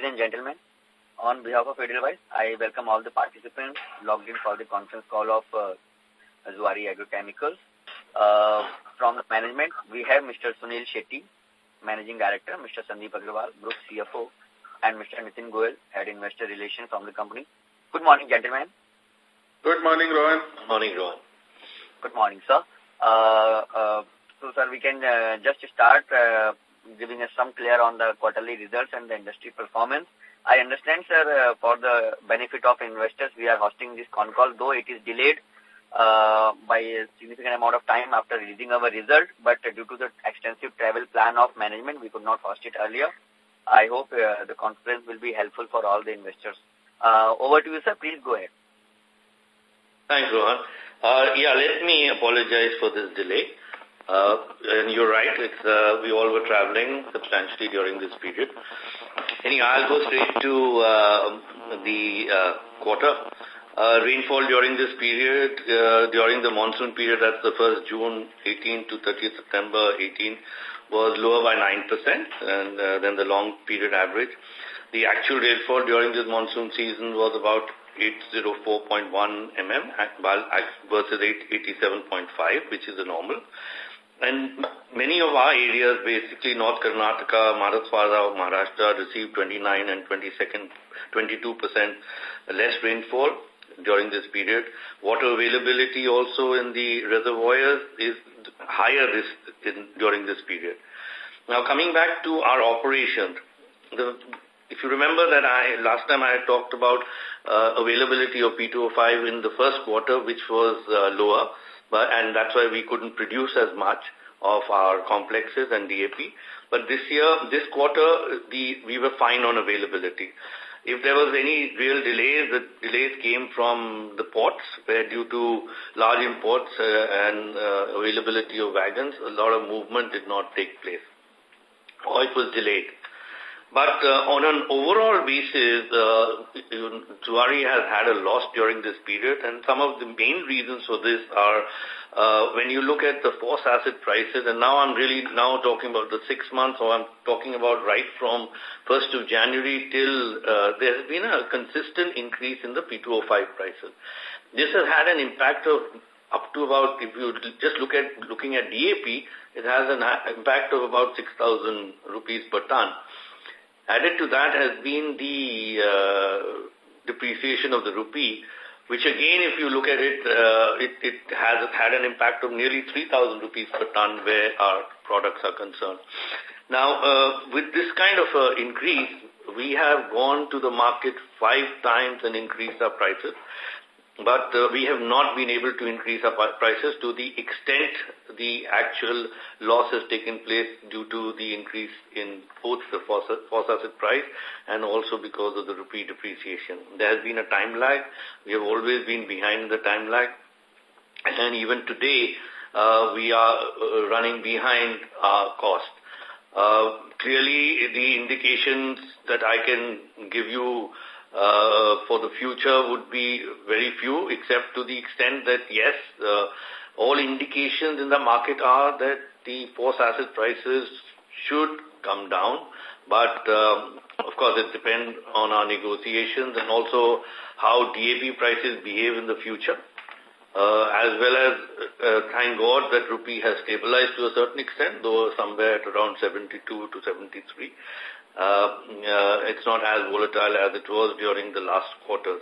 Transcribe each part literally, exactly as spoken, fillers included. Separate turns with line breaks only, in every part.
Ladies and gentlemen, on behalf of Edelweiss, I welcome all the participants logged in for the conference call of uh, Zuari Agrochemicals. Uh, from the management, we have Mister Sunil Shetty, Managing Director, Mister Sandeep Agrawal, Group C F O, and Mister Nitin Goyal, Head Investor Relations from the company. Good morning, gentlemen.
Good morning, Rohan.
Good morning, Rohan.
Good morning, sir. Uh, uh, so, sir, we can uh, just start uh, giving us some clear on the quarterly results and the industry performance. I understand, sir, uh, for the benefit of investors, we are hosting this con call, though it is delayed uh, by a significant amount of time after releasing our result, but uh, due to the extensive travel plan of management, we could not host it earlier. I hope uh, the conference will be helpful for all the investors. Uh, over to you, sir. Please go ahead.
Thanks, Rohan. Uh, yeah, let me apologize for this delay. Uh, and you're right, it's, uh, we all were traveling substantially during this period. Anyhow, I'll go straight to uh, the uh, quarter. Uh, rainfall during this period, uh, during the monsoon period, that's the first June eighteenth to thirtieth September eighteenth, was lower by nine percent, and uh, then the long period average. The actual rainfall during this monsoon season was about eight oh four point one millimeters versus eight eighty-seven point five, which is the normal. And many of our areas, basically North Karnataka, Marathwada, Maharashtra, received twenty-nine and twenty-two percent less rainfall during this period. Water availability also in the reservoirs is higher this, in, during this period. Now, coming back to our operations, the, if you remember that I last time I had talked about uh, availability of P two O five in the first quarter, which was uh, lower, but and that's why we couldn't produce as much of our complexes and D A P. But this year, this quarter, the we were fine on availability. If there was any real delays, the delays came from the ports, where due to large imports uh, and uh, availability of wagons, a lot of movement did not take place, or it was delayed. But uh, on an overall basis, uh, Zuari has had a loss during this period, and some of the main reasons for this are uh, when you look at the phos acid prices, and now I'm really now talking about the six months, or I'm talking about right from first of January till uh, there has been a consistent increase in the P two O five prices. This has had an impact of up to about, if you just look at looking at D A P, it has an impact of about six thousand rupees per ton. Added to that has been the uh, depreciation of the rupee, which again, if you look at it, uh, it, it has had an impact of nearly three thousand rupees per ton where our products are concerned. Now, uh, with this kind of uh, increase, we have gone to the market five times and increased our prices. But uh, we have not been able to increase our prices to the extent the actual loss has taken place due to the increase in both the phos acid price and also because of the rupee depreciation. There has been a time lag. We have always been behind the time lag. And even today, uh, we are uh, running behind our cost. Uh, clearly, the indications that I can give you Uh, for the future would be very few, except to the extent that, yes, uh, all indications in the market are that the phos acid prices should come down. But, um, of course, it depends on our negotiations and also how D A P prices behave in the future. Uh, as well as, uh, thank God that rupee has stabilized to a certain extent, though somewhere at around seventy-two to seventy-three. Uh, uh, it's not as volatile as it was during the last quarters.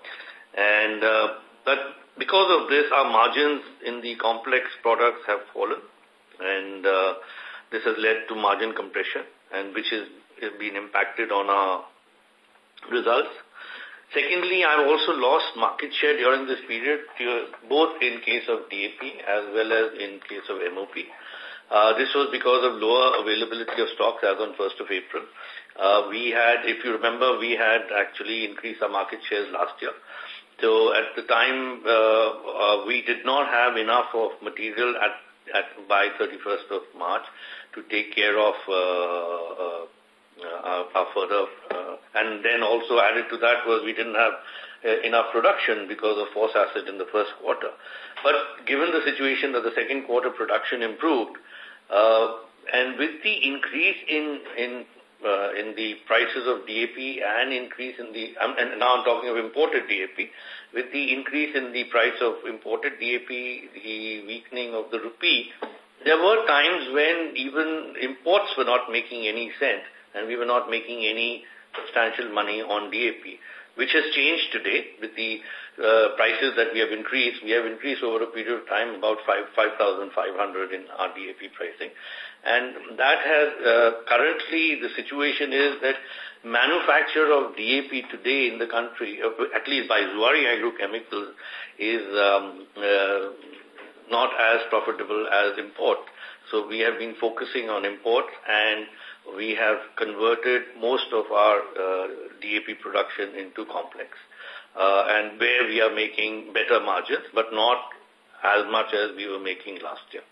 And uh, but because of this, our margins in the complex products have fallen, and uh, this has led to margin compression, and which is, is been impacted on our results. Secondly, I've also lost market share during this period, both in case of D A P as well as in case of M O P. Uh, this was because of lower availability of stocks as on first of April. Uh, we had, if you remember, we had actually increased our market shares last year. So at the time, uh, uh, we did not have enough of material at, at by thirty-first of March to take care of uh, uh, uh, our further. Uh, and then also added to that was we didn't have uh, enough production because of phos acid in the first quarter. But given the situation that the second quarter production improved, Uh, and with the increase in, in uh, in the prices of D A P and increase in the, um, and now I'm talking of imported D A P, with the increase in the price of imported D A P, the weakening of the rupee, there were times when even imports were not making any sense and we were not making any substantial money on D A P, which has changed today with the uh, prices that we have increased. We have increased over a period of time about five thousand five hundred in our D A P pricing. And that has, uh, currently the situation is that manufacture of D A P today in the country, at least by Zuari Agrochemicals, is um, uh, not as profitable as import. So we have been focusing on import, and we have converted most of our uh, D A P production into complex, uh, and where we are making better margins, but not as much as we were making last year.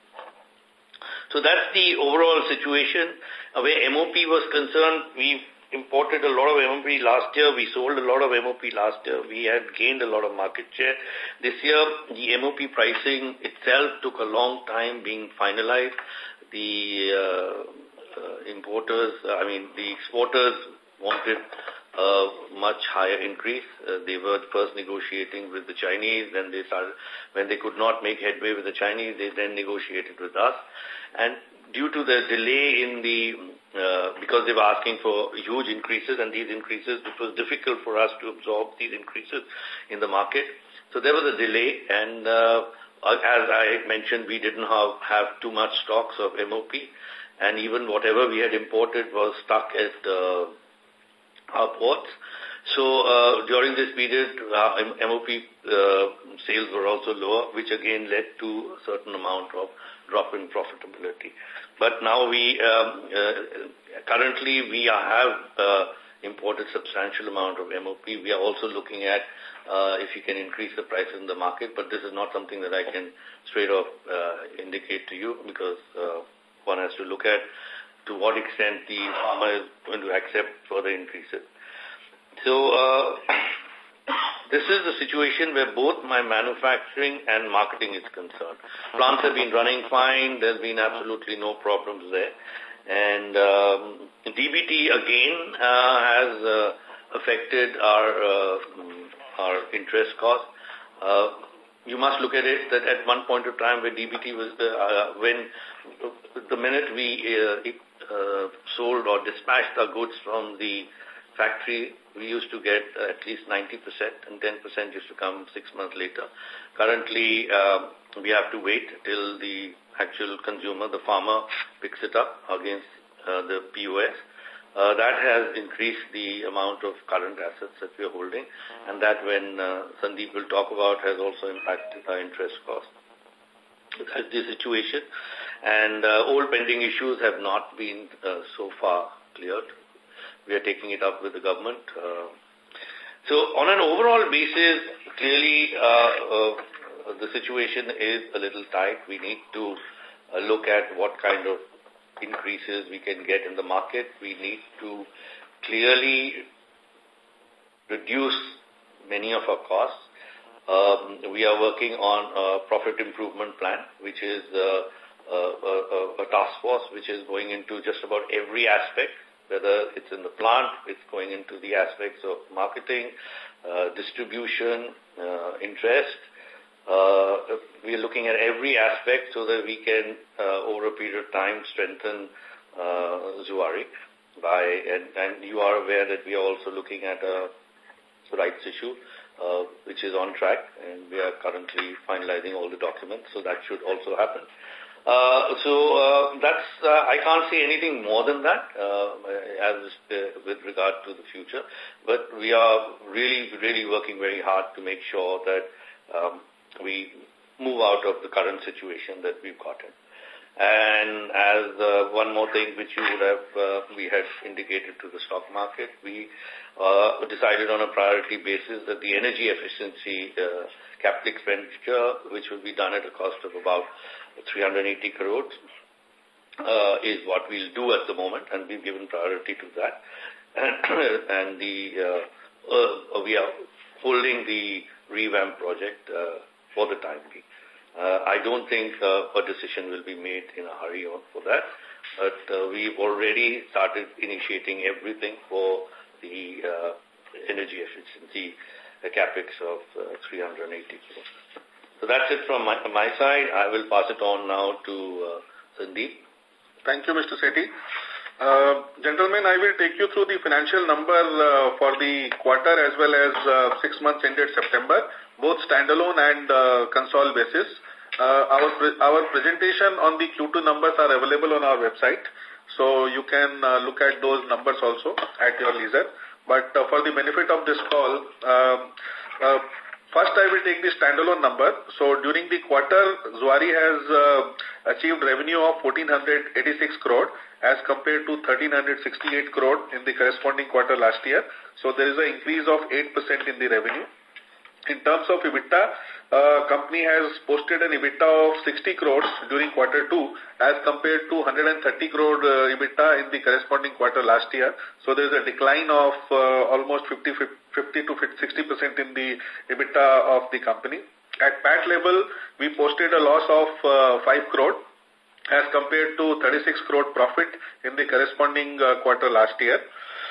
So that's the overall situation. Uh, where M O P was concerned, we imported a lot of M O P last year. We sold a lot of M O P last year. We had gained a lot of market share. This year, the M O P pricing itself took a long time being finalized. The uh, uh, importers, uh, I mean, the exporters wanted a much higher increase. Uh, they were first negotiating with the Chinese, then they started, when they could not make headway with the Chinese, they then negotiated with us. And due to the delay in the, uh, because they were asking for huge increases, and these increases, it was difficult for us to absorb these increases in the market. So there was a delay, and uh, as I mentioned, we didn't have, have too much stocks of M O P, and even whatever we had imported was stuck at uh, our ports. So uh, during this period, uh, M O P uh, sales were also lower, which again led to a certain amount of drop in profitability. But now we, um, uh, currently we have uh, imported substantial amount of M O P. We are also looking at uh, if you can increase the price in the market, but this is not something that I can straight off uh, indicate to you, because uh, one has to look at to what extent the farmer is going to accept further increases. So uh, this is the situation where both my manufacturing and marketing is concerned. Plants have been running fine. There's been absolutely no problems there. And um, D B T again uh, has uh, affected our uh, our interest cost. Uh, you must look at it that at one point of time where D B T was, uh, when the minute we uh, uh, sold or dispatched our goods from the factory, we used to get uh, at least ninety percent, and ten percent used to come six months later. Currently, uh, we have to wait till the actual consumer, the farmer, picks it up against uh, the P O S. Uh, that has increased the amount of current assets that we are holding, and that, when uh, Sandeep will talk about, has also impacted our interest cost. That's the situation. And uh, old pending issues have not been uh, so far cleared. We are taking it up with the government. Uh, so on an overall basis, clearly uh, uh, the situation is a little tight. We need to uh, look at what kind of increases we can get in the market. We need to clearly reduce many of our costs. Um, we are working on a profit improvement plan, which is uh, a, a, a task force which is going into just about every aspect. Whether it's in the plant, it's going into the aspects of marketing, uh, distribution, uh, interest. Uh, we are looking at every aspect so that we can, uh, over a period of time, strengthen uh, Zuari. By, and, and you are aware that we are also looking at a rights issue, uh, which is on track, and we are currently finalizing all the documents, so that should also happen. Uh, so uh, that's uh, I can't say anything more than that uh, as uh, with regard to the future. But we are really, really working very hard to make sure that um, we move out of the current situation that we've got in. And as uh, one more thing which you would have, uh, we had indicated to the stock market, we uh, decided on a priority basis that the energy efficiency uh, capital expenditure, which will be done at a cost of about three hundred eighty crores, uh, is what we'll do at the moment, and we've given priority to that. And, and the uh, uh, we are holding the revamp project uh, for the time being. Uh, I don't think uh, a decision will be made in a hurry on for that. but uh, we've already started initiating everything for the uh, energy efficiency, a capex of uh, three hundred eighty crores. So that's it from my, my side. I will pass it on now to uh, Sandeep.
Thank you, Mister Sethi. Uh, gentlemen, I will take you through the financial number uh, for the quarter as well as uh, six months ended September, both standalone and uh, console basis. Uh, our, pre our presentation on the Q two numbers are available on our website, so you can uh, look at those numbers also at your leisure. But uh, for the benefit of this call, uh, uh, first I will take the standalone number. So during the quarter, Zuari has uh, achieved revenue of fourteen eighty-six crore as compared to thirteen sixty-eight crore in the corresponding quarter last year. So there is an increase of eight percent in the revenue. In terms of EBITDA, uh, company has posted an EBITDA of sixty crores during quarter two as compared to one hundred thirty crore uh, EBITDA in the corresponding quarter last year. So there is a decline of uh, almost fifty, fifty to sixty percent in the EBITDA of the company. At P A T level, we posted a loss of uh, five crore as compared to thirty-six crore profit in the corresponding uh, quarter last year.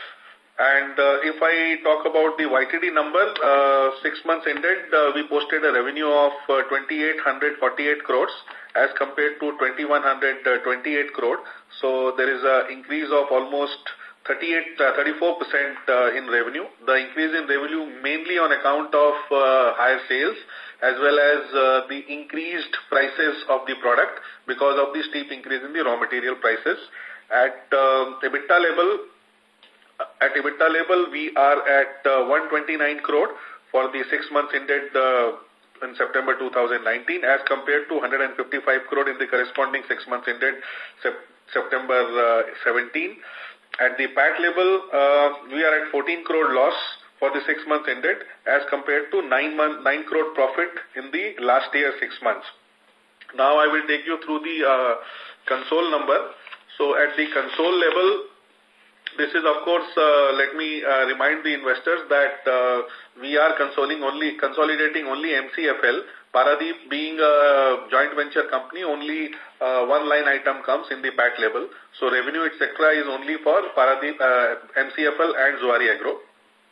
And uh, if I talk about the Y T D number, uh, six months ended, uh, we posted a revenue of uh, twenty-eight forty-eight crores as compared to twenty-one twenty-eight crore. So there is an increase of almost thirty-eight, thirty-four percent uh, in revenue. The increase in revenue mainly on account of uh, higher sales as well as uh, the increased prices of the product because of the steep increase in the raw material prices. At uh, EBITDA level, At EBITDA level, we are at uh, one twenty-nine crore for the six months ended uh, in September two thousand nineteen as compared to one hundred fifty-five crore in the corresponding six months ended sep September uh, seventeen. At the P A T level, uh, we are at fourteen crore loss for the six months ended as compared to nine, month, nine crore profit in the last year six months. Now I will take you through the uh, console number. So at the console level, this is, of course, uh, let me uh, remind the investors that uh, we are consolidating only, consolidating only M C F L. Paradeep being a joint venture company, only uh, one line item comes in the P A T level. So revenue, et cetera is only for Paradeep, uh, M C F L and Zuari Agro.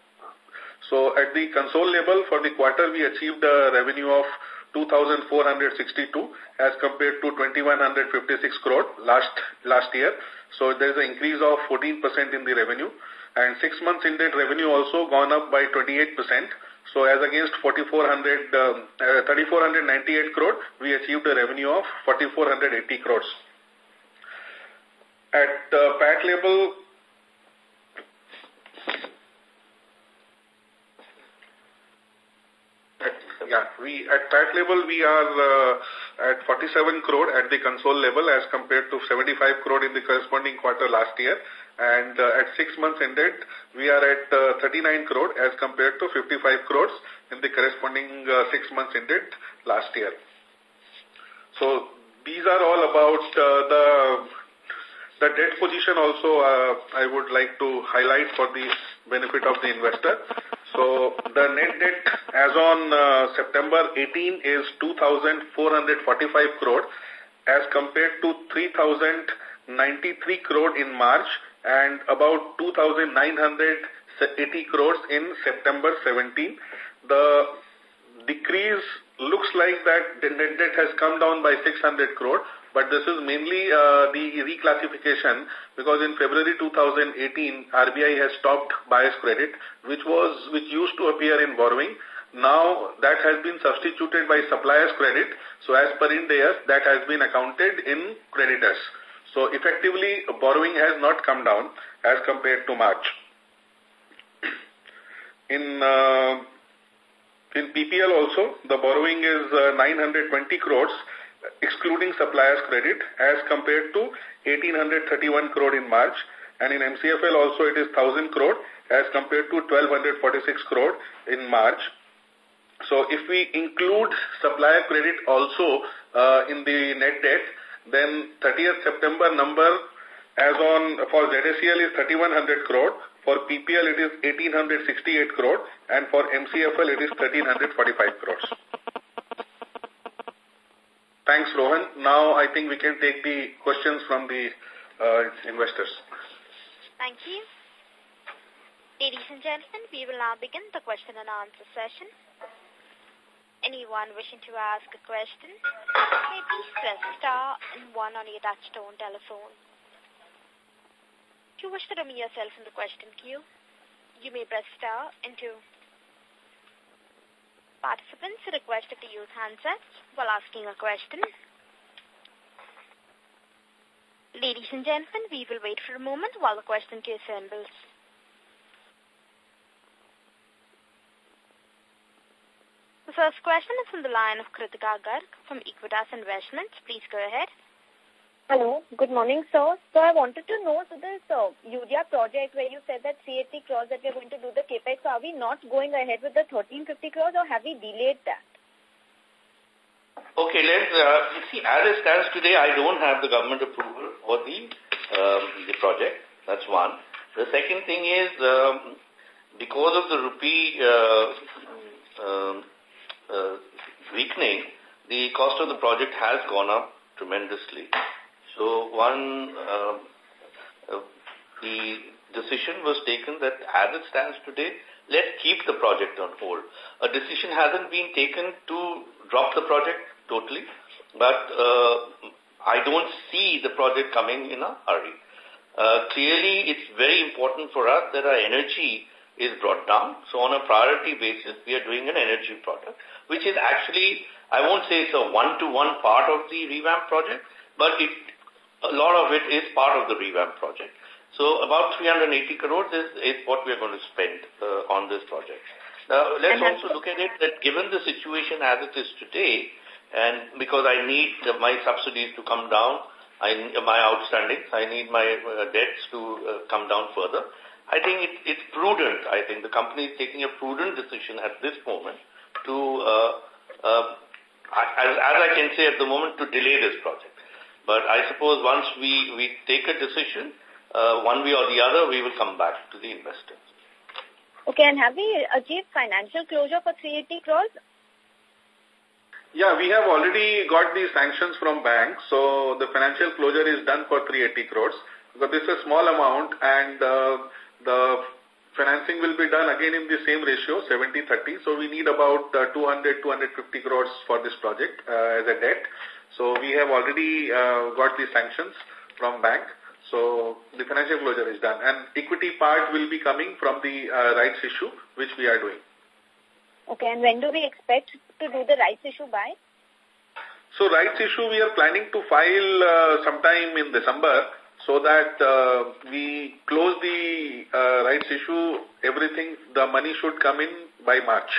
So at the console level for the quarter, we achieved a revenue of two thousand four hundred sixty-two as compared to twenty-one fifty-six crore last, last year. So there is an increase of fourteen percent in the revenue, and six months ended revenue also gone up by twenty-eight percent. So as against forty-four hundred, um, uh, thirty-four ninety-eight crore, we achieved a revenue of forty-four eighty crores. At uh, P A T level, Yeah, we at P A T level we are uh, at forty-seven crore at the console level as compared to seventy-five crore in the corresponding quarter last year, and uh, at six months ended we are at uh, thirty-nine crore as compared to fifty-five crores in the corresponding uh, six months ended last year. So these are all about uh, the the debt position. Also, uh, I would like to highlight for the benefit of the investor. So the net debt as on uh, September eighteenth is two thousand four hundred forty-five crore as compared to three thousand ninety-three crore in March and about two thousand nine hundred eighty crores in September seventeenth. The decrease looks like that the net debt has come down by six hundred crore, but this is mainly uh, the reclassification because in February two thousand eighteen, R B I has stopped bias credit, which was which used to appear in borrowing. Now that has been substituted by suppliers credit. So as per Ind AS, that has been accounted in creditors. So effectively, borrowing has not come down as compared to March. In uh, in P P L also, the borrowing is uh, nine hundred twenty crores, excluding suppliers credit, as compared to eighteen thirty-one crore in March. And in M C F L also it is one thousand crore as compared to twelve forty-six crore in March. So if we include supplier credit also uh, in the net debt, then thirtieth September number as on for Z S C L is thirty-one hundred crore, for P P L it is eighteen sixty-eight crore, and for M C F L it is thirteen forty-five crores. Thanks, Rohan. Now I think we can take the questions from the uh, investors.
Thank you. Ladies and gentlemen, we will now begin the question and answer session. Anyone wishing to ask a question, may please press star and one on your touch-tone telephone. If you wish to remove yourself from the question queue, you may press star and two. Participants are requested to use handsets while asking a question. Ladies and gentlemen, we will wait for a moment while the question queue assembles. The first question is from the line of Kritika Garg from Equitas Investments. Please go ahead.
Hello. Good morning, sir. So I wanted to know, so this uh, Urea project where you said that three hundred eighty crores that we are going to do the capex, so are we not going ahead with the thirteen fifty crores or have we delayed that?
Okay, let's uh, see, as it stands today, I don't have the government approval for the, um, the project. That's one. The second thing is, um, because of the rupee uh, um, Uh, weakening, the cost of the project has gone up tremendously. So one, uh, uh, the decision was taken that as it stands today, let's keep the project on hold. A decision hasn't been taken to drop the project totally, but uh, I don't see the project coming in a hurry. Uh, clearly, it's very important for us that our energy is brought down. So on a priority basis, we are doing an energy project, which is actually, I won't say it's a one-to-one part of the revamp project, but it, a lot of it is part of the revamp project. So about three hundred eighty crores is, is what we are going to spend uh, on this project. Now, let's also look at it that given the situation as it is today, and because I need uh, my subsidies to come down, I, my outstandings, I need my uh, debts to uh, come down further, I think it, it's prudent. I think the company is taking a prudent decision at this moment to, uh, uh, as, as I can say at the moment, to delay this project. But I suppose once we, we take a decision, uh, one way or the other, we will come back to the investors.
Okay, and have we achieved financial closure for three hundred eighty crores?
Yeah, we have already got the sanctions from banks, so the financial closure is done for three hundred eighty crores. But this is a small amount, and uh, the financing will be done again in the same ratio, seventy thirty. So we need about uh, two hundred, two hundred fifty crores for this project uh, as a debt. So we have already uh, got the sanctions from bank. So the financial closure is done. And equity part will be coming from the uh, rights issue, which we are doing.
Okay, and when do we expect to do the rights issue by?
So rights issue we are planning to file uh, sometime in December, so that uh, we close the uh, rights issue, everything, the money should come in by March.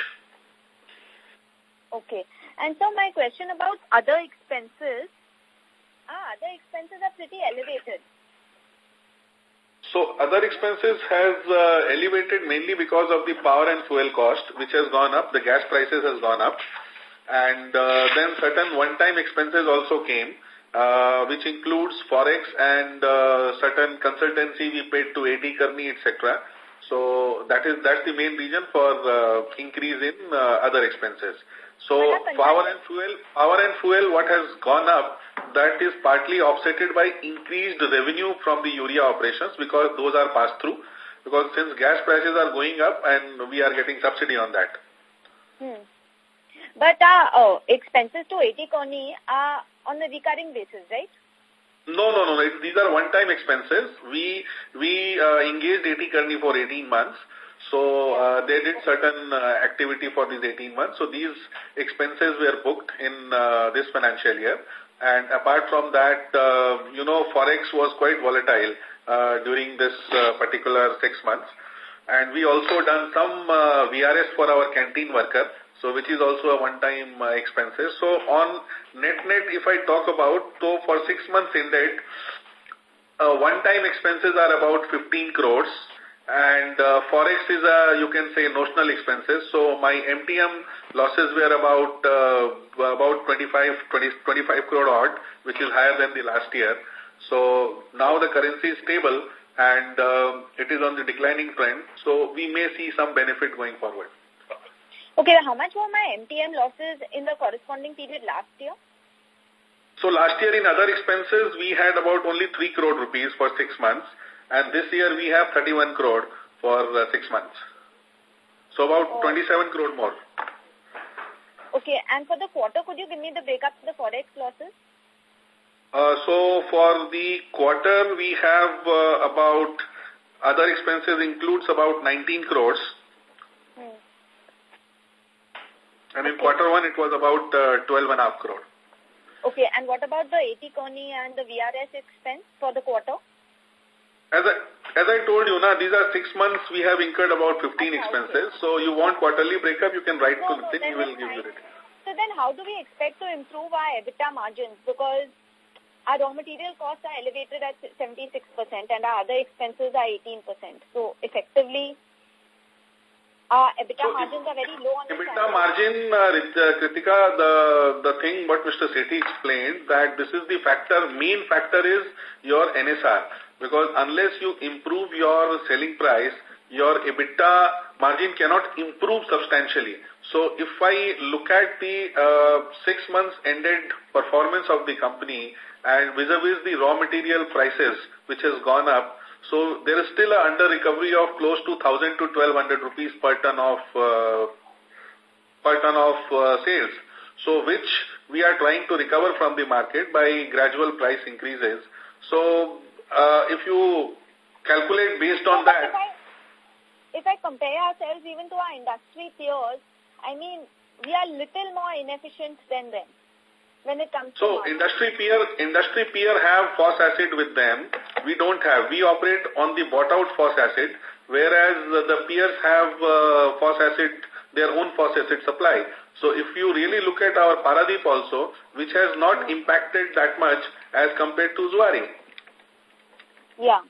Okay. And so my question about other expenses, ah, other expenses are pretty elevated.
So other expenses has uh, elevated mainly because of the power and fuel cost, which has gone up, the gas prices has gone up, and uh, then certain one-time expenses also came. Uh, which includes forex and uh, certain consultancy we paid to A T Kearney, et cetera. So that is that's the main reason for uh, increase in uh, other expenses. So power and fuel, power and fuel, what has gone up, that is partly offsetted by increased revenue from the urea operations because those are passed through. Because since gas prices are going up and we are getting subsidy on that.
Hmm. But our uh, expenses to A T Kearney are on a recurring basis, right?
No, no, no. These are one-time expenses. We we uh, engaged A T Kearney for eighteen months. So uh, they did certain uh, activity for these eighteen months. So these expenses were booked in uh, this financial year. And apart from that, uh, you know, Forex was quite volatile uh, during this uh, particular six months. And we also done some uh, V R S for our canteen worker. So which is also a one-time uh, expenses. So on net-net, if I talk about, so for six months ended, uh, one-time expenses are about fifteen crores. And uh, Forex is, a, you can say, notional expenses. So my M T M losses were about uh, about twenty-five, twenty, twenty-five crore odd, which is higher than the last year. So now the currency is stable and uh, it is on the declining trend. So we may see some benefit going forward.
Okay, how much were my M T M losses in the corresponding period last year?
So last year in other expenses, we had about only three crore rupees for six months. And this year we have thirty-one crore for uh, six months. So about oh. twenty-seven crore more.
Okay, and for the quarter, could you give me the breakup of the forex losses?
Uh, so for the quarter, we have uh, about, other expenses includes about nineteen crores. Hmm. And in okay. quarter one, it was about uh, twelve and a half crore.
Okay, and what about the A T Kearney and the V R S expense for the quarter?
As I, as I told you, na, these are six months, we have incurred about fifteen okay, expenses. Okay. So you want quarterly breakup, you can write no, to Nitin, no, he will give you it.
So then how do we expect to improve our EBITDA margins? Because our raw material costs are elevated at seventy-six percent and our other expenses are eighteen percent. So effectively, our EBITDA so margins are very low on the
EBITDA margin, uh, Kritika, the, the thing what Mister Sethi explained, that this is the factor, main factor is your N S R. Because unless you improve your selling price, your EBITDA margin cannot improve substantially. So if I look at the uh, six months ended performance of the company and vis-a-vis the raw material prices which has gone up, so there is still a under recovery of close to one thousand to twelve hundred rupees per ton of uh, per ton of uh, sales. So which we are trying to recover from the market by gradual price increases. So uh, if you calculate based on
no,
that.
If I, if I compare ourselves even to our industry peers, I mean, we are little more inefficient than them when it comes to
So, industry peer, industry peer have phos acid with them. We don't have. We operate on the bought out phos acid, whereas the peers have uh, phos acid, their own phos acid supply. So, if you really look at our Paradeep also, which has not impacted that much as compared to Zuari.
Yeah.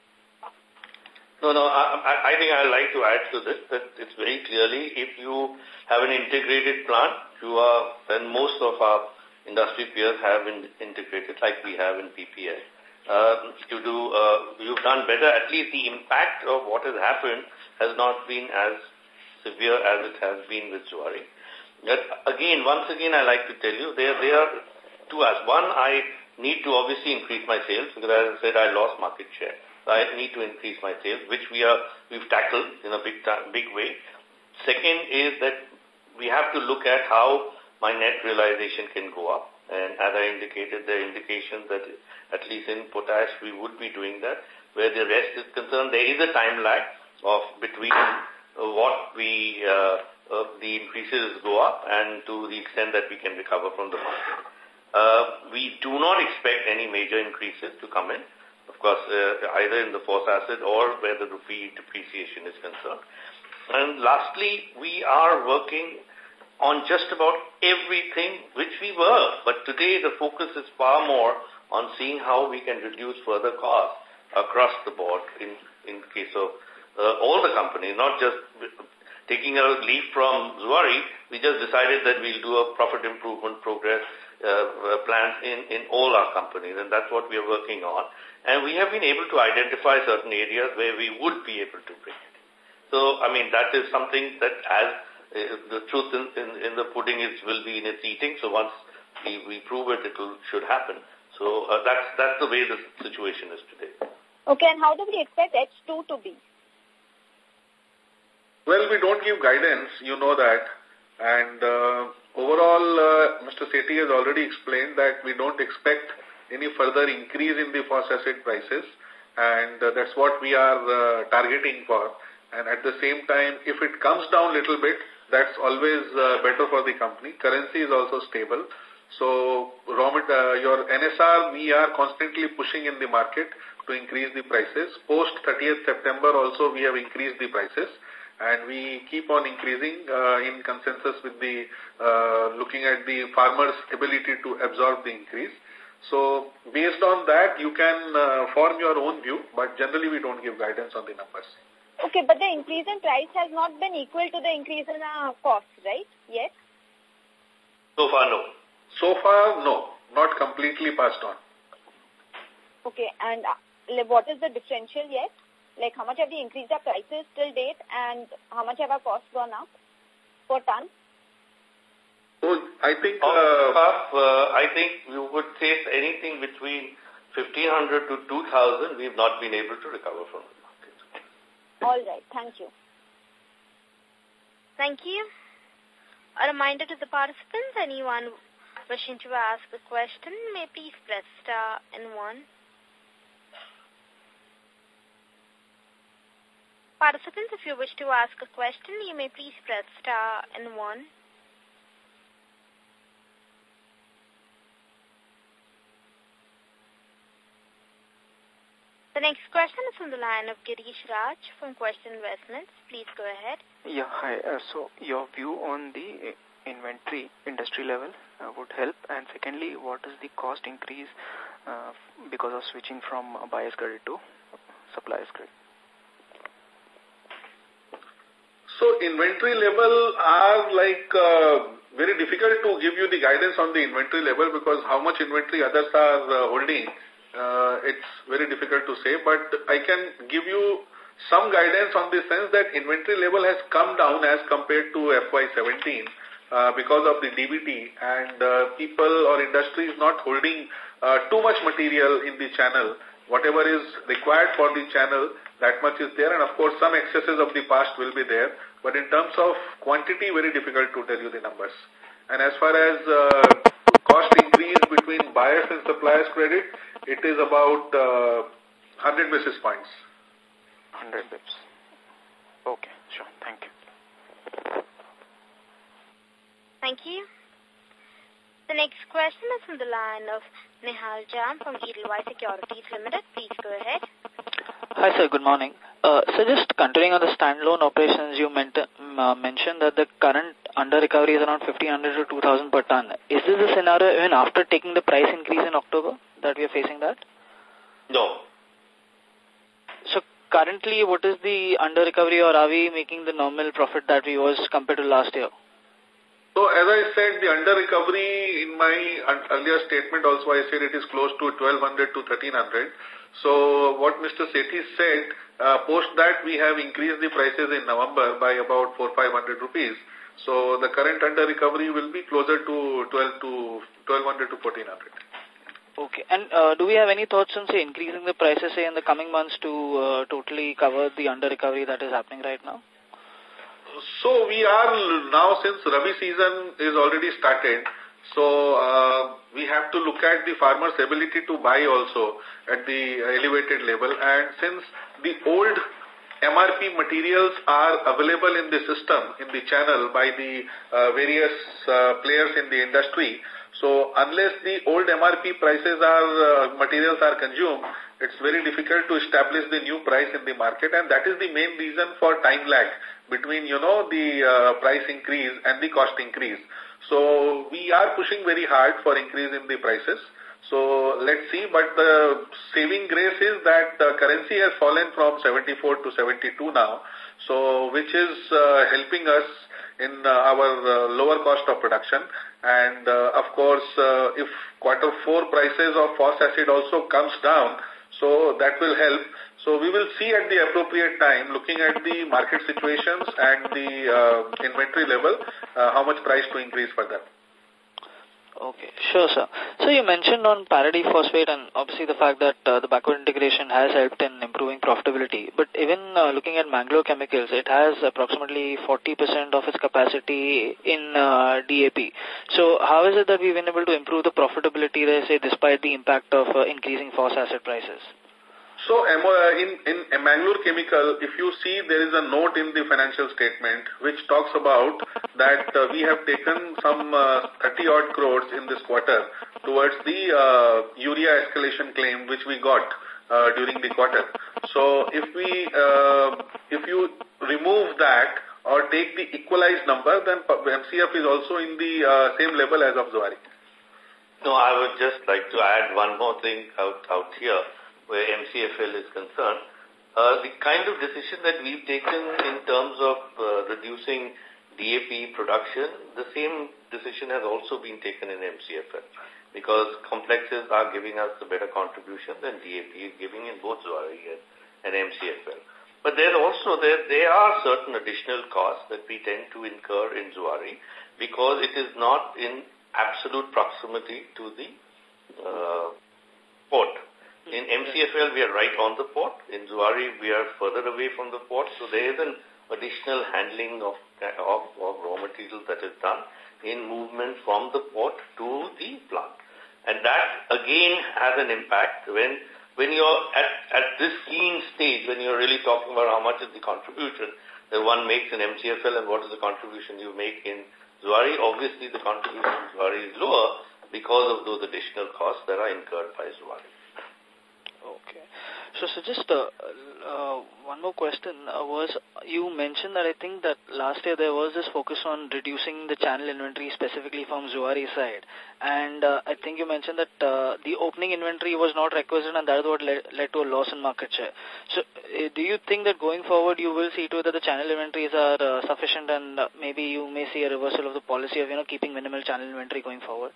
No, no, I, I think I'd like to add to this that it's very clearly if you have an integrated plant, you are, and most of our industry peers have in, integrated like we have in P P L. Uh, to do, uh, you've done better. At least the impact of what has happened has not been as severe as it has been with Zuari. But again, once again, I like to tell you, there, there are two aspects. One, I need to obviously increase my sales because as I said, I lost market share. So I need to increase my sales, which we are, we've tackled in a big, big way. Second is that we have to look at how my net realization can go up. And as I indicated, there are indications that at least in potash, we would be doing that. Where the rest is concerned, there is a time lag of between what we, uh, uh, the increases go up and to the extent that we can recover from the market. Uh, we do not expect any major increases to come in. Of course, uh, either in the phos acid or where the rupee depreciation is concerned. And lastly, we are working on just about everything which we were. But today the focus is far more on seeing how we can reduce further costs across the board in, in case of uh, all the companies, not just taking a leaf from Zuari. We just decided that we'll do a profit improvement progress uh, plans in, in all our companies, and that's what we are working on. And we have been able to identify certain areas where we would be able to bring it. So, I mean, that is something that as uh, the truth in, in, in the pudding is will be in its eating. So once we, we prove it, it will, should happen. So uh, that's, that's the way the situation is today.
Okay, and how do we expect H two to be?
Well, we don't give guidance, you know that. And uh, overall, uh, Mister Sethi has already explained that we don't expect any further increase in the phos acid prices, and uh, that's what we are uh, targeting for. And at the same time, if it comes down a little bit, that's always uh, better for the company. Currency is also stable. So raw uh, your N S R, we are constantly pushing in the market to increase the prices. Post thirtieth September also, we have increased the prices. And we keep on increasing uh, in consensus with the, uh, looking at the farmers' ability to absorb the increase. So, based on that, you can uh, form your own view, but generally we don't give guidance on the numbers.
Okay, but the increase in price has not been equal to the increase in uh, cost, right? Yes?
So far, no.
So far, no. Not completely passed on.
Okay, and uh, what is the differential yet? Like, how much have we increased our prices till date and how much have our costs gone up per ton?
So I think...
Uh,
uh,
I think you would say anything between fifteen hundred to two thousand, we've not been able to recover from the market.
All right. Thank you.
Thank you. A reminder to the participants, anyone wishing to ask a question may please press star and one. Participants, if you wish to ask a question, you may please press star and one. The next question is from the line of Girish Raj from Quest Investments. Please go ahead.
Yeah, hi. Uh, so, your view on the inventory industry level uh, would help. And secondly, what is the cost increase uh, because of switching from uh, buyer's credit to supplier's credit?
So, inventory level are like uh, very difficult to give you the guidance on the inventory level because how much inventory others are uh, holding. Uh, it's very difficult to say, but I can give you some guidance on the sense that inventory level has come down as compared to F Y seventeen uh, because of the D B T and uh, people or industry is not holding uh, too much material in the channel. Whatever is required for the channel, that much is there, and of course some excesses of the past will be there, but in terms of quantity, very difficult to tell you the numbers. And as far as uh, cost increase between buyers and suppliers credit, it is about uh, one hundred basis points.
one hundred bips. Okay, sure. Thank you.
Thank you. The next question is from the line of Nihal Jam from Edelweiss Securities Limited. Please go ahead.
Hi, sir. Good morning. Uh, so just continuing on the standalone operations, you meant, uh, mentioned that the current under-recovery is around fifteen hundred to two thousand per ton. Is this the scenario even after taking the price increase in October that we are facing that?
No.
So currently, what is the under-recovery, or are we making the normal profit that we was compared to last year?
So as I said, the under-recovery in my earlier statement also I said it is close to twelve hundred to thirteen hundred. So what Mister Sethi said, uh, post that we have increased the prices in November by about four five hundred rupees. So the current under-recovery will be closer to twelve to twelve hundred to fourteen hundred.
Okay. And uh, do we have any thoughts on, say, increasing the prices, say, in the coming months to uh, totally cover the under-recovery that is happening right now?
So we are now, since Rabi season is already started, so uh, we have to look at the farmer's ability to buy also at the elevated level. And since the old M R P materials are available in the system, in the channel by the uh, various uh, players in the industry, so unless the old M R P prices are, uh, materials are consumed, it's very difficult to establish the new price in the market, and that is the main reason for time lag between, you know, the uh, price increase and the cost increase. So we are pushing very hard for increase in the prices. So let's see, but the saving grace is that the currency has fallen from seventy-four to seventy-two now, so which is uh, helping us in uh, our uh, lower cost of production. And uh, of course, uh, if quarter four prices of phos acid also comes down, so that will help. So we will see at the appropriate time, looking at the market situations and the uh, inventory level, uh, how much price to increase further.
Okay, sure, sir. So you mentioned on parity phosphate and obviously the fact that uh, the backward integration has helped in improving profitability. But even uh, looking at Mangalore Chemicals, it has approximately forty percent of its capacity in uh, D A P. So how is it that we've been able to improve the profitability, they say, despite the impact of uh, increasing phos acid prices?
So in, in Mangalore Chemical, if you see, there is a note in the financial statement which talks about that uh, we have taken some uh, thirty odd crores in this quarter towards the uh, urea escalation claim which we got uh, during the quarter. So if we, uh, if you remove that or take the equalized number, then M C F is also in the uh, same level as of Zuari.
No, I would just like to add one more thing out, out here, where M C F L is concerned. Uh, the kind of decision that we've taken in terms of uh, reducing D A P production, the same decision has also been taken in M C F L, because complexes are giving us a better contribution than D A P is giving in both Zuari and, and M C F L. But there also, there, there are certain additional costs that we tend to incur in Zuari because it is not in absolute proximity to the uh, port. In M C F L, we are right on the port. In Zuari, we are further away from the port. So there is an additional handling of, of, of raw material that is done in movement from the port to the plant. And that, again, has an impact when, when you're at, at this keen stage, when you're really talking about how much is the contribution that one makes in M C F L and what is the contribution you make in Zuari. Obviously, the contribution in Zuari is lower because of those additional costs that are incurred by Zuari.
Okay. So, so just uh, uh, one more question uh, was, you mentioned that I think that last year there was this focus on reducing the channel inventory specifically from Zuari side. And uh, I think you mentioned that uh, the opening inventory was not requisite and that is what led, led to a loss in market share. So, uh, do you think that going forward you will see to it that the channel inventories are uh, sufficient and uh, maybe you may see a reversal of the policy of, you know, keeping minimal channel inventory going forward?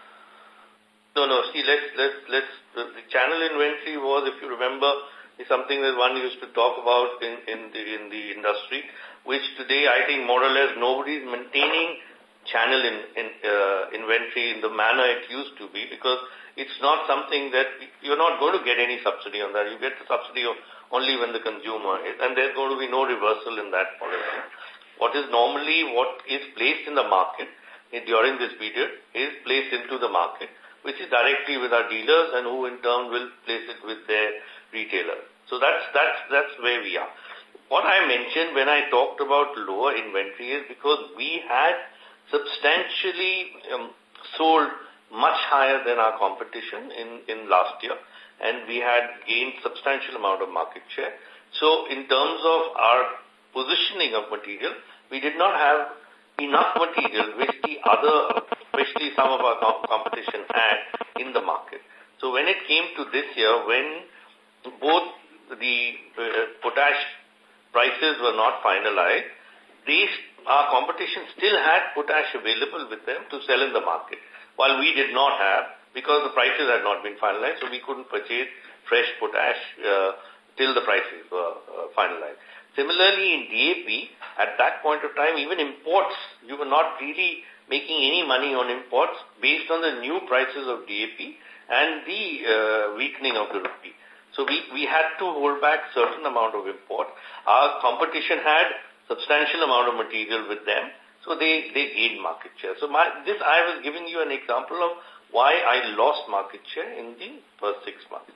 No, no. See, let's, let's, let's, the, the channel inventory was, if you remember, is something that one used to talk about in, in the, in the industry, which today I think more or less nobody is maintaining channel in, in, uh, inventory in the manner it used to be because it's not something that you're not going to get any subsidy on that. You get the subsidy of only when the consumer is, and there's going to be no reversal in that policy. What is normally what is placed in the market in, during this period is placed into the market, which is directly with our dealers and who in turn will place it with their retailer. So that's, that's, that's where we are. What I mentioned when I talked about lower inventory is because we had substantially um, sold much higher than our competition in, in last year and we had gained substantial amount of market share. So in terms of our positioning of material, we did not have enough material which the other, especially some of our competition had in the market. So when it came to this year, when both the uh, potash prices were not finalized, these, our competition still had potash available with them to sell in the market, while we did not have because the prices had not been finalized, so we couldn't purchase fresh potash uh, till the prices were uh, finalized. Similarly, in D A P, at that point of time, even imports, you were not really making any money on imports based on the new prices of D A P and the uh, weakening of the rupee. So we, we had to hold back certain amount of import. Our competition had substantial amount of material with them, so they, they gained market share. So my, this I was giving you an example of why I lost market share in the first six months,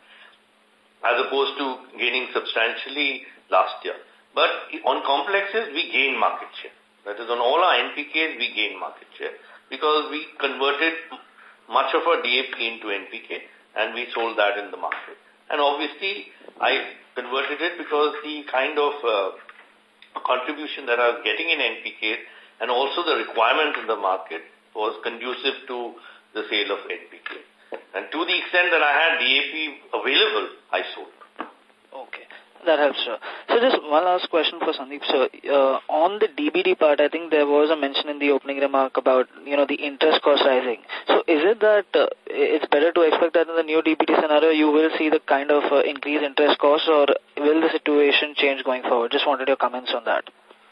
as opposed to gaining substantially last year. But on complexes, we gain market share. That is, on all our N P Ks, we gain market share because we converted much of our D A P into N P K and we sold that in the market. And obviously, I converted it because the kind of uh, contribution that I was getting in N P Ks and also the requirement in the market was conducive to the sale of N P K. And to the extent that I had D A P available, I sold.
Okay. That helps, sir. So just one last question for Sandeep, sir. Uh, on the D B T part, I think there was a mention in the opening remark about, you know, the interest cost rising. So is it that uh, it's better to expect that in the new D B T scenario you will see the kind of uh, increased interest costs, or will the situation change going forward? Just wanted your comments on that.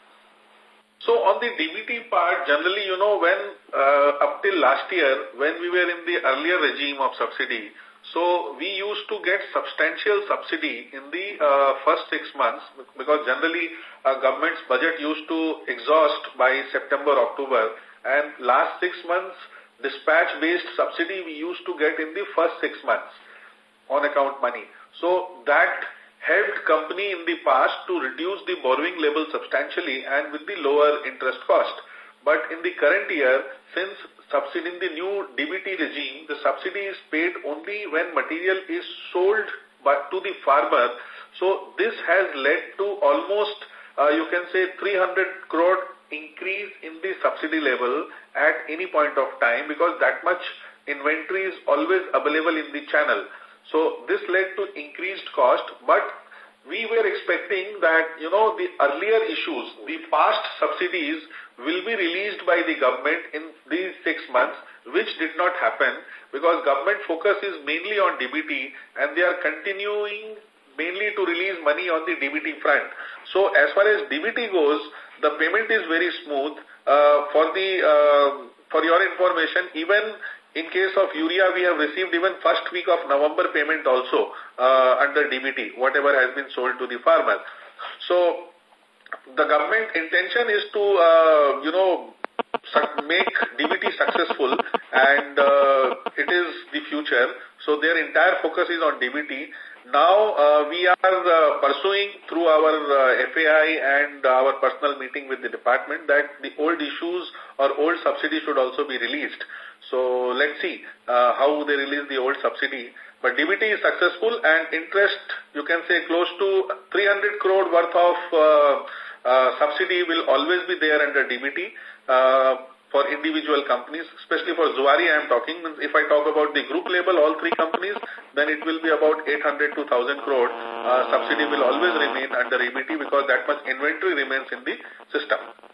So on the D B T part, generally, you know, when uh, up till last year, when we were in the earlier regime of subsidy, so we used to get substantial subsidy in the uh, first six months because generally uh, government's budget used to exhaust by September, October, and last six months dispatch-based subsidy we used to get in the first six months on account money. So that helped company in the past to reduce the borrowing level substantially and with the lower interest cost. But in the current year, since subsidy in the new D B T regime, the subsidy is paid only when material is sold but to the farmer. So this has led to almost, uh, you can say, three hundred crore increase in the subsidy level at any point of time because that much inventory is always available in the channel. So this led to increased cost, but we were expecting that, you know, the earlier issues, the past subsidies will be released by the government in these six months, which did not happen because government focus is mainly on D B T and they are continuing mainly to release money on the D B T front. So as far as D B T goes, the payment is very smooth. Uh, for the uh, for your information, even in case of urea, we have received even first week of November payment also uh, under D B T, whatever has been sold to the farmer. So the government intention is to, uh, you know, make D B T successful, and uh, it is the future. So their entire focus is on D B T. Now uh, we are uh, pursuing through our uh, F A I and our personal meeting with the department that the old issues or old subsidy should also be released. So let's see uh, how they release the old subsidy. But D B T is successful, and interest, you can say, close to three hundred crore worth of uh, uh, subsidy will always be there under D B T. Uh, for individual companies, especially for Zuari I am talking. If I talk about the group level, all three companies, then it will be about eight hundred to one thousand crore. Uh, subsidy will always remain under E B T because that much inventory remains in the system.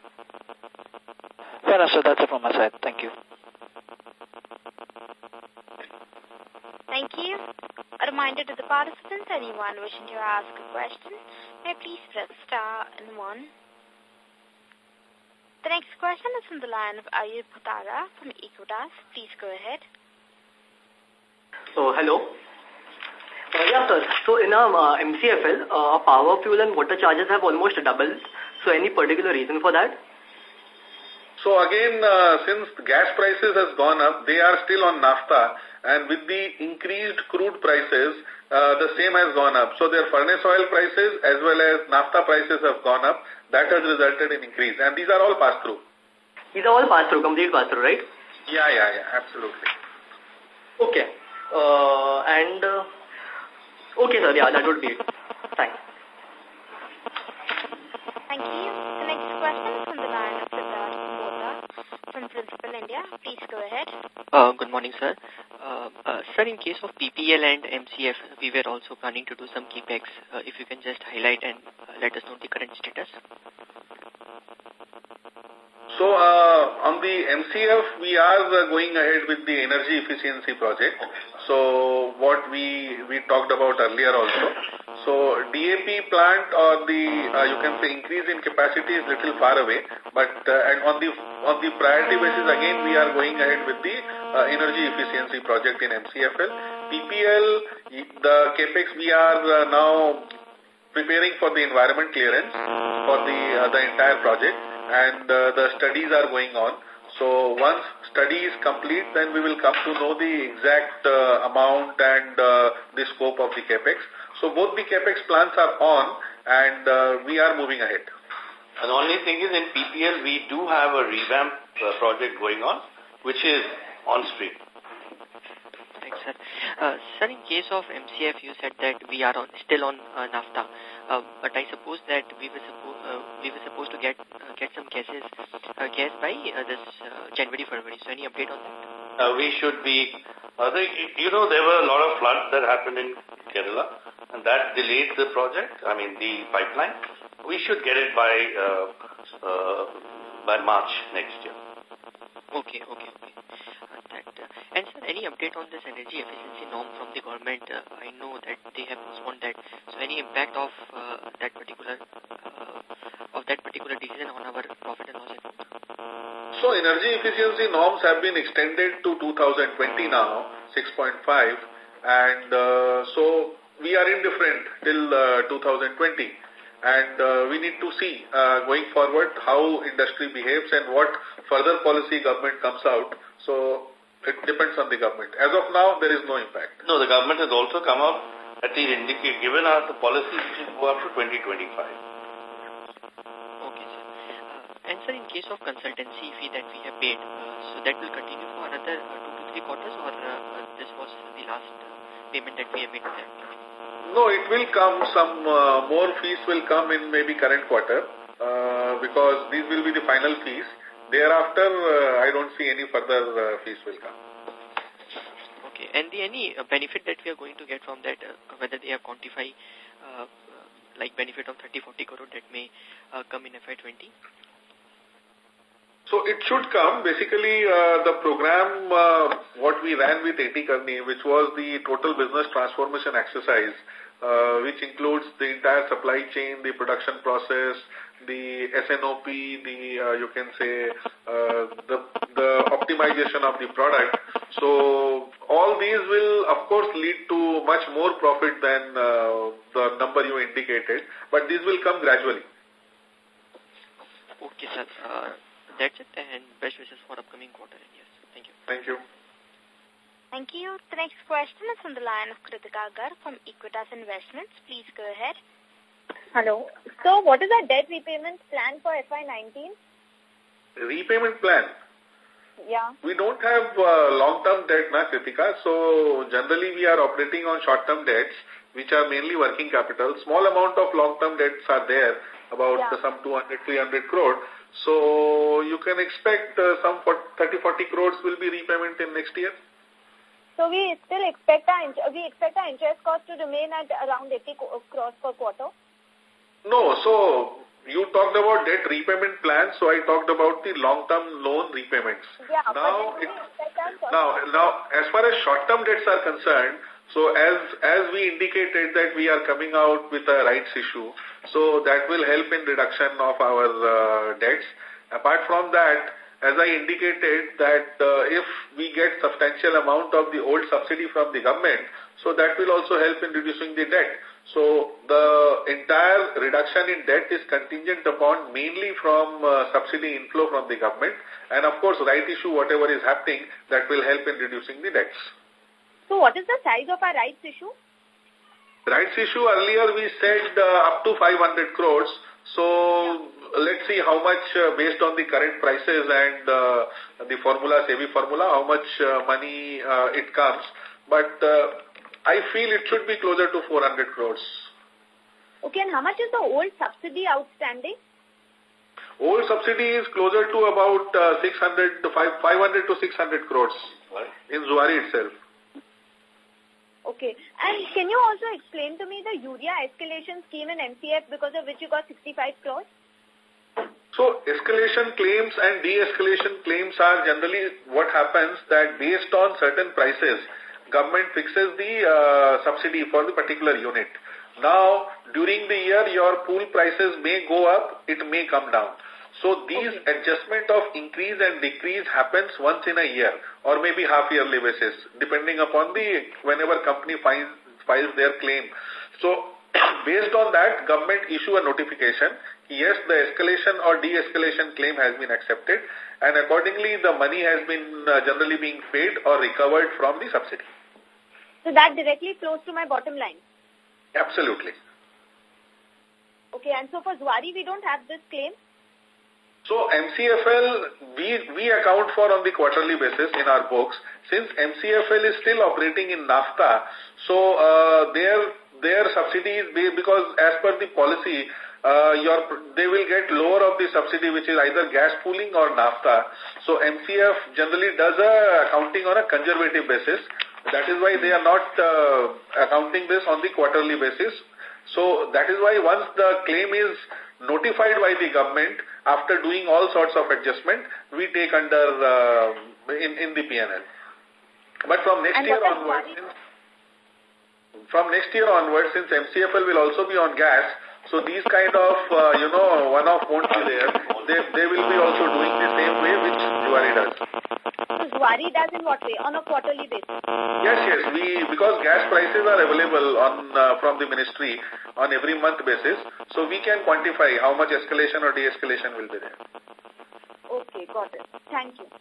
Fair enough, sir. That's it from my side. Thank you.
Thank you. A reminder to the participants, anyone wishing to ask a question, may please press star and one. The next question is from the line of Ayub Bhatara from Equitas. Please go ahead.
Oh, hello. Uh, yeah, sir. So in our uh, M C F L, uh, power, fuel and water charges have almost doubled. So any particular reason for that?
So again, uh, since the gas prices has gone up, they are still on naphtha, and with the increased crude prices, uh, the same has gone up. So their furnace oil prices as well as naphtha prices have gone up. That has resulted in increase, and these are all pass-through.
These are all pass-through, complete pass-through, right?
Yeah, yeah, yeah, absolutely.
Okay. Uh, and, uh, okay, sir, yeah, that would be it. Thanks.
Thank you. The next question is from the line of Siddharth Mota from Principal India. Please go ahead.
Uh, good morning, sir. Uh, uh, sir, in case of P P L and M C F, we were also planning to do some capex. Uh, if you can just highlight and uh, let us know the current status.
So, uh, on the M C F, we are uh, going ahead with the energy efficiency project. So, what we we talked about earlier also. So, D A P plant or the, uh, you can say, increase in capacity is little far away. But, uh, and on the on the priority basis, again, we are going ahead with the uh, energy efficiency project in M C F L. P P L, the capex, we are uh, now preparing for the environment clearance for the, uh, the entire project. And uh, the studies are going on. So once study is complete, then we will come to know the exact uh, amount and uh, the scope of the capex. So both the capex plans are on, and uh, we are moving ahead.
And the only thing is, in P P L, we do have a revamp uh, project going on, which is on stream.
Thanks, sir. Uh, sir, in case of M C F, you said that we are on, still on uh, naphtha. Uh, but I suppose that we were, suppo uh, we were supposed to get uh, get some gases, uh, gas by uh, this uh, January, February. So any update on that?
Uh, we should be, uh, the, you know, there were a lot of floods that happened in Kerala, and that delayed the project, I mean the pipeline. We should get it by, uh, uh, by March next year.
Okay, okay, okay. Uh, that, uh, and sir, any update on this energy efficiency norm from the government? Uh, I know that they have postponed that. So any impact of uh, that particular uh, of that particular decision on our profit and loss account?
So energy efficiency norms have been extended to two thousand twenty now, six point five, and uh, so we are indifferent till uh, two thousand twenty. And uh, we need to see uh, going forward how industry behaves and what further policy government comes out. So it depends on the government. As of now, there is no impact.
No, the government has also come out, at least indicate, given us the policy which will go up to twenty twenty-five.
Okay, sir. Uh, and sir, in case of consultancy fee that we have paid, uh, so that will continue for another uh, two to three quarters, or uh, this was the last uh, payment that we have made to them?
No, it will come. Some uh, more fees will come in maybe current quarter uh, because these will be the final fees. Thereafter, uh, I don't see any further uh, fees will come.
Okay. And the any uh, benefit that we are going to get from that, uh, whether they have quantify uh, like benefit of thirty, forty crore that may uh, come in F Y twenty?
So it should come. Basically, uh, the program, uh, what we ran with A T Kearney, which was the total business transformation exercise, uh, which includes the entire supply chain, the production process, the S N O P, the, uh, you can say, uh, the, the optimization of the product. So all these will, of course, lead to much more profit than uh, the number you indicated, but these will come gradually.
Okay, sir. Uh, that's it, and best wishes for upcoming quarter and years. Thank you.
Thank you.
Thank you. The next question is from the line of Kritika Gar from Equitas Investments. Please go ahead.
Hello. So, what is our debt repayment plan for F Y nineteen?
Repayment plan?
Yeah.
We don't have uh, long-term debt, na, Kritika. So, generally we are operating on short-term debts, which are mainly working capital. Small amount of long-term debts are there, about yeah. some two hundred, three hundred crore. So, you can expect uh, some thirty, forty crores will be repayment in next year.
So, we still expect our, we expect our interest cost to remain at around eighty crores per quarter?
No, so you talked about debt repayment plan, so I talked about the long-term loan repayments.
Yeah,
now, it, now, now, as far as short-term debts are concerned, so as as we indicated that we are coming out with a rights issue, so that will help in reduction of our uh, debts. Apart from that, as I indicated that uh, if we get substantial amount of the old subsidy from the government, so that will also help in reducing the debt. So the entire reduction in debt is contingent upon mainly from uh, subsidy inflow from the government, and of course right issue, whatever is happening, that will help in reducing the debts.
So what is the size of our rights issue?
Rights issue earlier we said uh, up to five hundred crores. So let's see how much uh, based on the current prices and uh, the formula, S E B I formula, how much uh, money uh, it comes. But uh, I feel it should be closer to four hundred crores.
Okay, and how much is the old subsidy outstanding?
Old subsidy is closer to about uh, six hundred to five hundred to six hundred crores in Zuari itself.
Okay, and can you also explain to me the urea escalation scheme in M C F because of which you got sixty-five crores?
So, escalation claims and de-escalation claims are generally what happens that based on certain prices, government fixes the uh, subsidy for the particular unit. Now, during the year, your pool prices may go up, it may come down. So, these okay. adjustment of increase and decrease happens once in a year or maybe half-yearly basis, depending upon the, whenever company files, files their claim. So, based on that, government issue a notification, yes, the escalation or de-escalation claim has been accepted, and accordingly, the money has been uh, generally being paid or recovered from the subsidy.
So, that directly flows to my bottom line?
Absolutely.
Okay, and so for Zuari, we don't have this claim?
So M C F L, we, we account for on the quarterly basis in our books. Since M C F L is still operating in NAFTA, so uh, their, their subsidies, because as per the policy, uh, your, they will get lower of the subsidy, which is either gas pooling or NAFTA. So M C F generally does a accounting on a conservative basis. That is why they are not uh, accounting this on the quarterly basis. So that is why once the claim is notified by the government, after doing all sorts of adjustment, we take under uh, in, in the P and L. But from next and year onwards, since, from next year onwards, since M C F L will also be on gas, so these kind of, uh, you know, one-off won't be there. They, they will be also doing the same way which Zuari does.
So Zuari does in what way? On a quarterly basis?
Yes, yes. We, because gas prices are available on uh, from the ministry on every month basis, so we can quantify how much escalation or de-escalation will be there.
Okay, got it. Thank you.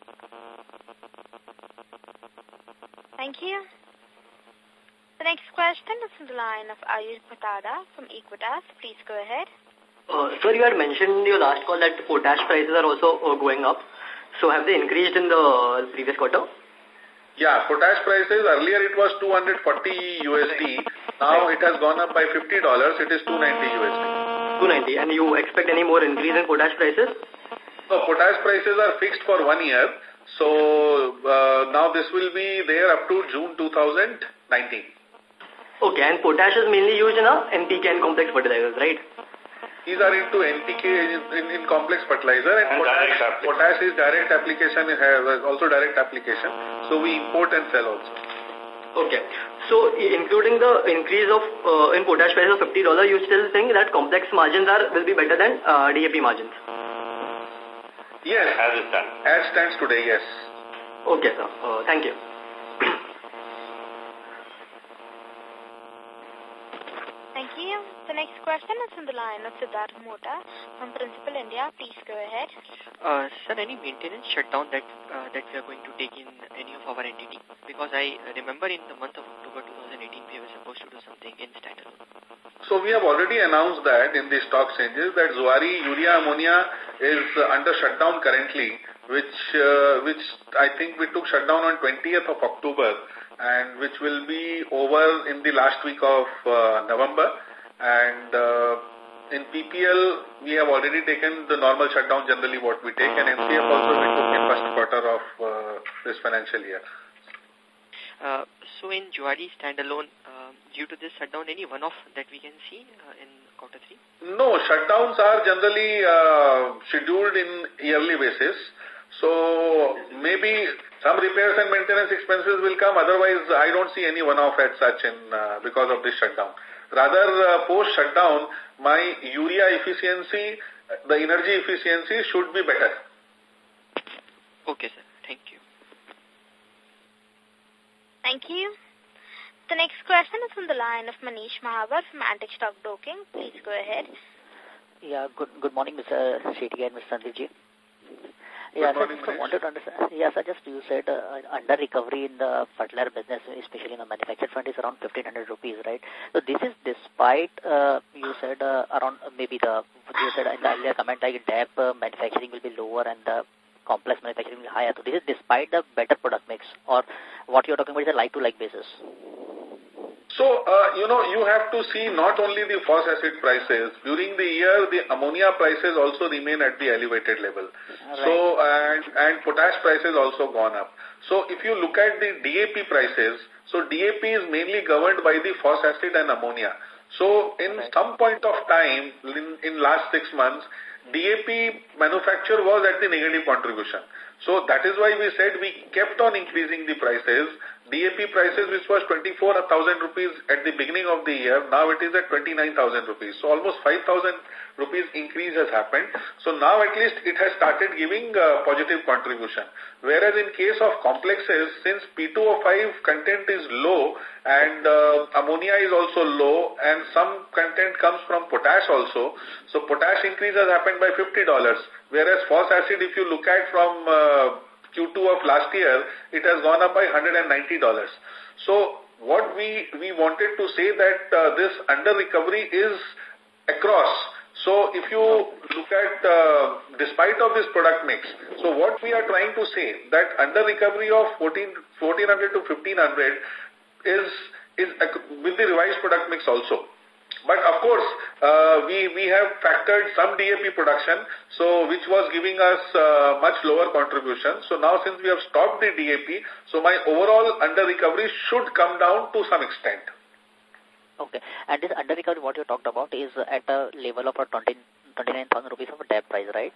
Thank you. The next question is from the line of Ayush Patada from Equitas. Please go ahead.
Uh, sir, you had mentioned in your last call that potash prices are also uh, going up. So have they increased in the previous quarter?
Yeah, potash prices, earlier it was two hundred forty U S D. Now it has gone up by fifty dollars. It is two ninety U S D.
two ninety. And you expect any more increase in potash prices?
No, potash prices are fixed for one year. So uh, now this will be there up to June two thousand nineteen.
Okay, and potash is mainly used in a N P K and complex fertilizers, right?
These are into N P K in, in, in complex fertilizer, and, and potash, potash is direct application, also direct application. So we import and sell also.
Okay. So, including the increase of uh, in potash price of fifty dollars, you still think that complex margins are will be better than uh, D A P margins?
Yes,
as it stands.
As stands today, yes.
Okay, sir. Uh, thank you.
Thank you. The next question is from the line of Siddharth Mota from Principal India. Please go ahead.
Uh, sir, any maintenance shutdown that uh, that we are going to take in any of our entity? Because I remember in the month of October twenty eighteen, we were supposed to do something in standalone.
So we have already announced that in the stock exchanges that Zuari Urea Ammonia is uh, under shutdown currently, which uh, which I think we took shutdown on twentieth of October, and which will be over in the last week of uh, November. And uh, in P P L, we have already taken the normal shutdown, generally what we take, and M C F also we took in first quarter of uh, this financial year.
Uh, so in Zuari standalone, uh, due to this shutdown, any one-off that we can see uh, in quarter three?
No, shutdowns are generally uh, scheduled in yearly basis. So maybe some repairs and maintenance expenses will come. Otherwise, I don't see any one-off as such in uh, because of this shutdown. Rather, uh, post-shutdown, my urea efficiency, the energy efficiency should be better.
Okay, sir. Thank you.
Thank you. The next question is from the line of Manish Mahavar from Antique Stock Broking. Please go ahead.
Yeah, good good morning, Mister Sethi and Mister Sandeep. Yeah,
Good morning,
sir, just wanted to understand. Yes, I just you said uh, under recovery in the fertilizer business, especially in the manufactured front, is around fifteen hundred rupees, right? So this is despite uh, you said uh, around uh, maybe the you said in the earlier comment like D A P uh, manufacturing will be lower and the complex manufacturing will be higher. So this is despite the better product mix, or what you're talking about is a like to like basis.
So, uh, you know, you have to see not only the phosphoric acid prices. During the year, the ammonia prices also remain at the elevated level. Right. So, and, and potash prices also gone up. So, if you look at the D A P prices, so D A P is mainly governed by the phosphoric acid and ammonia. So, in right. some point of time, in, in last six months, D A P manufacture was at the negative contribution. So, that is why we said we kept on increasing the prices. D A P prices, which was twenty-four thousand rupees at the beginning of the year, now it is at twenty-nine thousand rupees. So almost five thousand rupees increase has happened. So now at least it has started giving uh, positive contribution. Whereas in case of complexes, since P two O five content is low and uh, ammonia is also low and some content comes from potash also, so potash increase has happened by fifty dollars. Whereas phos acid, if you look at from uh, Q two of last year, it has gone up by one hundred ninety dollars. So what we, we wanted to say that uh, this under recovery is across. So if you look at, uh, despite of this product mix, so what we are trying to say that under recovery of fourteen hundred to fifteen hundred is, is with the revised product mix also. But of course, uh, we, we have factored some D A P production, so which was giving us uh, much lower contribution. So now since we have stopped the D A P, so my overall under recovery should come down to some extent.
Okay. And this under recovery, what you talked about, is at a level of a twenty-nine thousand rupees of a D A P price, right?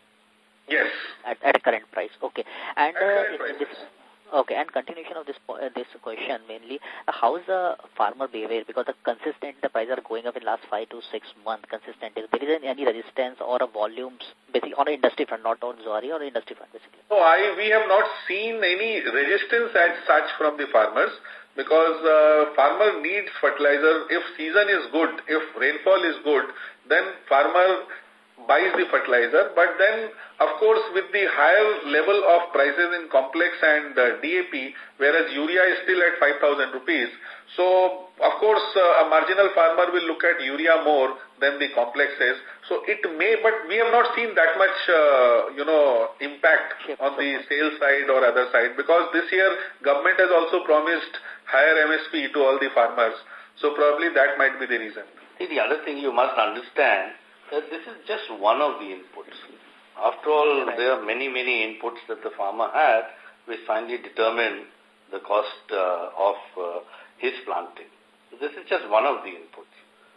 Yes.
At, at a current price. Okay. And
at
uh, this, okay. And continuation of this uh, this question mainly, uh, how is the farmer behavior? Because the consistent the prices are going up in last five to six months. Consistent. Is there is any resistance or a volumes basically on an industry front, not on Zuari or industry front basically?
No, I we have not seen any resistance as such from the farmers. Because uh, farmer needs fertilizer. If season is good, if rainfall is good, then farmer buys the fertilizer. But then, of course, with the higher level of prices in complex and uh, D A P, whereas urea is still at five thousand rupees. So, of course, uh, a marginal farmer will look at urea more than the complexes. So, it may, but we have not seen that much, uh, you know, impact on the sales side or other side. Because this year, government has also promised higher M S P to all the farmers. So probably that might be the reason.
See, the other thing you must understand that this is just one of the inputs. After all, right. there are many, many inputs that the farmer has which finally determine the cost uh, of uh, his planting. So this is just one of the inputs.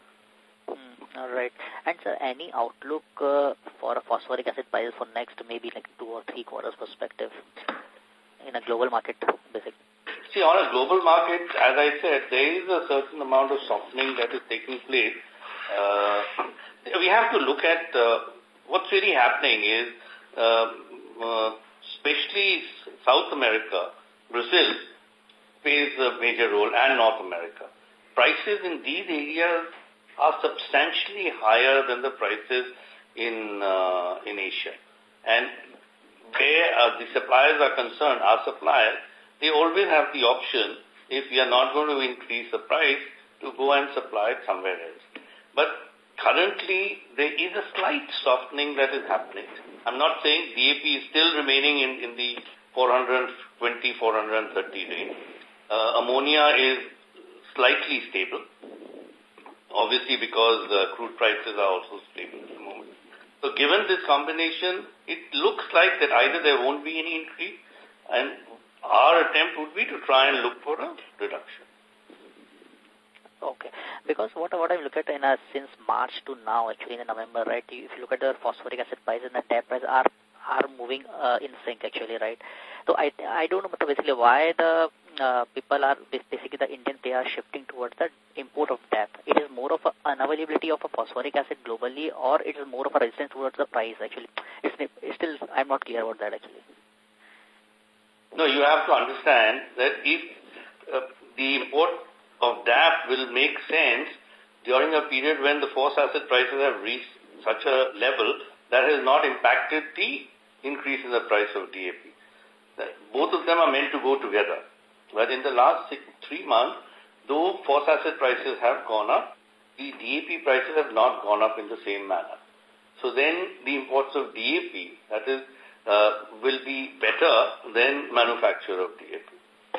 Mm, all right. And sir, any outlook uh, for a phosphoric acid prices for next maybe like two or three quarters perspective in a global market, basically?
See, on a global market, as I said, there is a certain amount of softening that is taking place. Uh, we have to look at uh, what's really happening is, uh, uh, especially South America, Brazil plays a major role, and North America. Prices in these areas are substantially higher than the prices in uh, in Asia. And where uh, the suppliers are concerned, our suppliers, they always have the option, if we are not going to increase the price, to go and supply it somewhere else. But currently, there is a slight softening that is happening. I'm not saying D A P is still remaining in, in the four twenty, four thirty range. Uh, ammonia is slightly stable, obviously because uh, crude prices are also stable at the moment. So given this combination, it looks like that either there won't be any increase, and our attempt would be to try and look for a reduction.
Okay, because what what I look at in a, since March to now, actually in November, right? If you look at the phosphoric acid price and the D A P price are are moving uh, in sync, actually, right? So I I don't know, but basically why the uh, people are basically the Indian they are shifting towards the import of D A P. It is more of a unavailability of a phosphoric acid globally, or it is more of a resistance towards the price. Actually, it's, it's still I'm not clear about that actually.
No, you have to understand that if uh, the import of D A P will make sense during a period when the phosphoric acid prices have reached such a level that has not impacted the increase in the price of D A P. Both of them are meant to go together. But in the last six, three months, though phosphoric acid prices have gone up, the D A P prices have not gone up in the same manner. So then the imports of D A P, that is, uh, will be better than manufacture of D A P.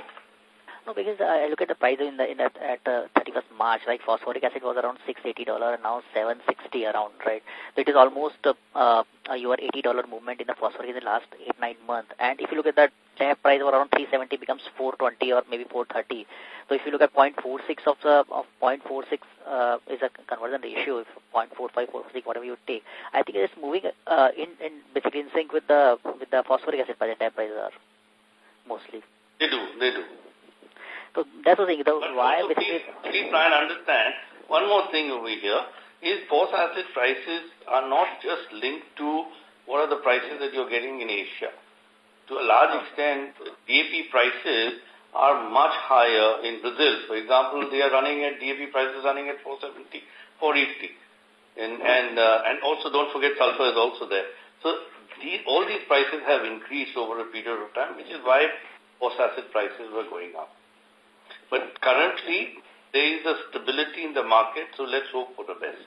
No, because uh, I look at the price in the in at, at uh, thirty-first March, like phosphoric acid was around six eighty dollars and now seven sixty around, right? So it is almost uh, uh, your eighty dollars movement in the phosphoric in the last eight nine months. And if you look at that D A P price of around three seventy becomes four twenty or maybe four thirty. So if you look at zero point four six of the of zero point four six uh, is a conversion ratio, if zero point four five, four six, whatever you take, I think it is moving uh, in in basically in sync with the with the phosphoric acid price. D A P prices are mostly.
They do, they do.
So that's the thing. The, why
also please, please try and understand one more thing over here is phosphoric acid prices are not just linked to what are the prices that you're getting in Asia. To a large extent, D A P prices are much higher in Brazil. For example, they are running at D A P prices running at four seventy, four eighty. And, and, uh, and also don't forget sulfur is also there. So these, all these prices have increased over a period of time, which is why phosphoric acid prices were going up. But currently, there is a stability in the market, so let's hope for the best.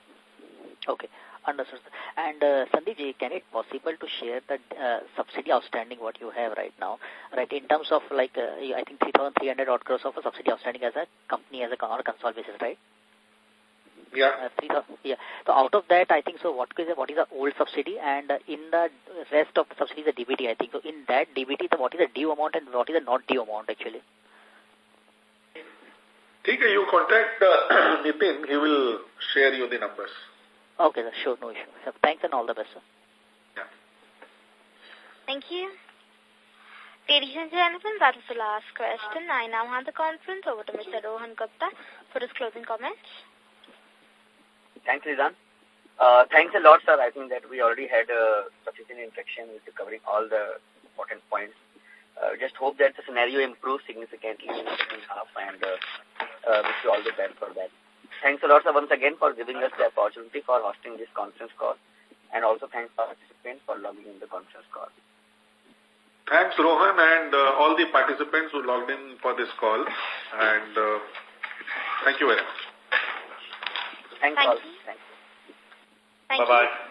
Okay, understood. And uh, Sandeep ji, can it possible to share the uh, subsidy outstanding what you have right now, right? In terms of like, uh, I think three thousand three hundred odd crores of a subsidy outstanding as a company, as a on a consolidated basis, right?
Yeah.
Uh, three thousand, yeah. So out of that, I think so. What is the, what is the old subsidy, and uh, in the rest of the subsidy is the D B T, I think. So in that D B T, the, what is the due amount and what is the not due amount actually?
Okay, you contact uh, Nitin, he will share you the numbers.
Okay, sir, sure, no issue. So, thanks and all the best, sir.
Yeah.
Thank you. Ladies and gentlemen, that was the last question. I now hand the conference over to Mister Rohan Gupta for his closing comments.
Thanks, Rizan. Uh, thanks a lot, sir. I think that we already had a sufficient interaction with covering all the important points. Uh, just hope that the scenario improves significantly in the second half, and uh, uh, wish you all the best for that. Thanks a lot, sir, once again for giving us the opportunity for hosting this conference call, and also thanks for participants for logging in the conference call.
Thanks, Rohan, and uh, all the participants who logged in for this call, and uh, thank you very much.
Thanks
Thank
all.
you.
Thanks.
Thank
Bye-bye.
you.